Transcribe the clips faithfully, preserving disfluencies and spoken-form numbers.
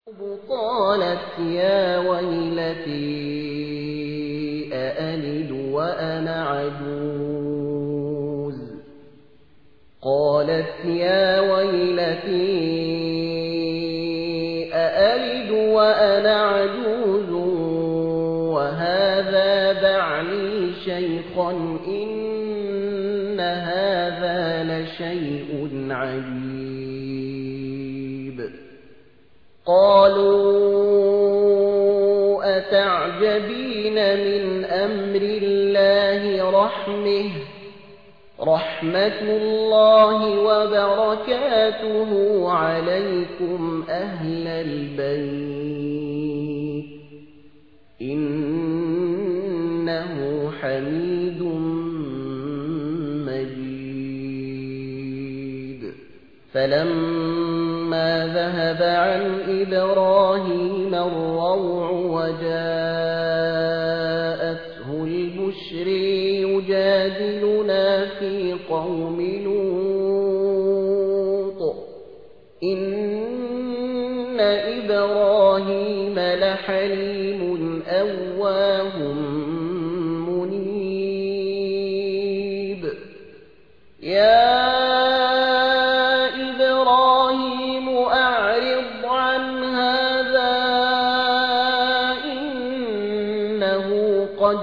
قالت يا ويلتي أألد وأنا عجوز قالت يا ويلتي أألد وأنا عجوز وهذا بعلي شيخا إن هذا لشيء عجيب قالوا أتعجبين من أمر الله رحمه رحمة الله وبركاته عليكم أهل البيت إنه حميد مجيد فلما ذهب عن إبراهيم الروع وجاءته البشر يجادلنا في قوم لوط إن إبراهيم لحليم أواه منيب يا إبراهيم أعرض عن هذا إنه قد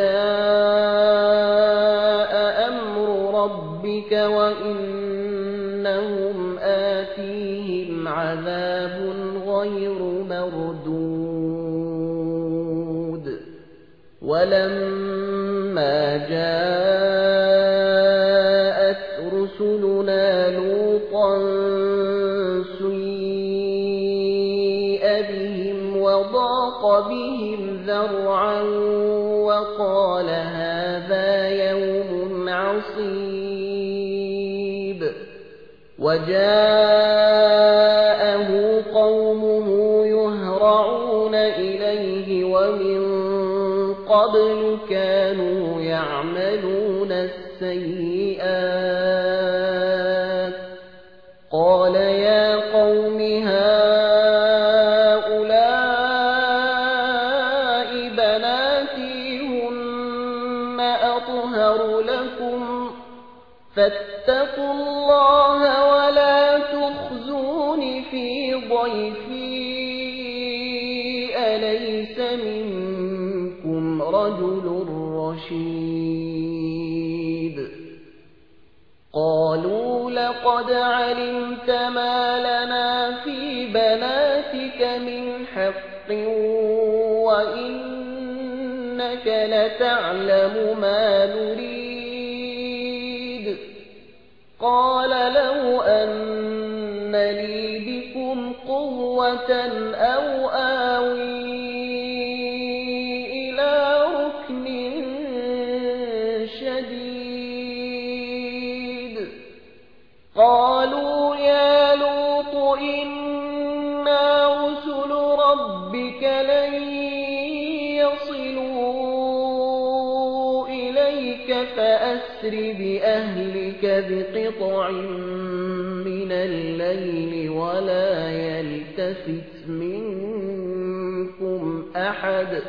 جاء أمر ربك وإنهم آتيهم عذاب غير مردود ولما جاءت رسلنا لوطا سيء بهم وضاق بهم ذرعا وقال هذا يوم عصيب وجاءه قومه يهرعون إليه ومن قبل كانوا يعملون السيئات قال يا قوم هؤلاء بناتي هن أطهر لكم فاتقوا الله ولا تخزون في ضيفي أليس منكم رجل رشيد قالوا لقد علمت ما لنا في بناتك من حق وإنك لتعلم ما نريد قال لو أن لي بكم قوة أو آوي إلى ركن شديد قالوا يا لوط إنا رسل ربك لن يصلوا إليك فأسر بأهلك بقطع من الليل ولا يلتفت منكم أحد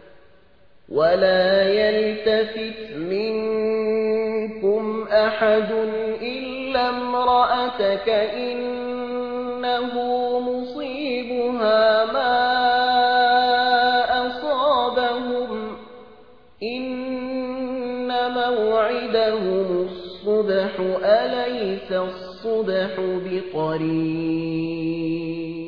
ولا يلتفت منكم أحد إلا امرأتك إنه مصيبها ما أصابهم إن موعدهم الصبح أليس الصبح بقريب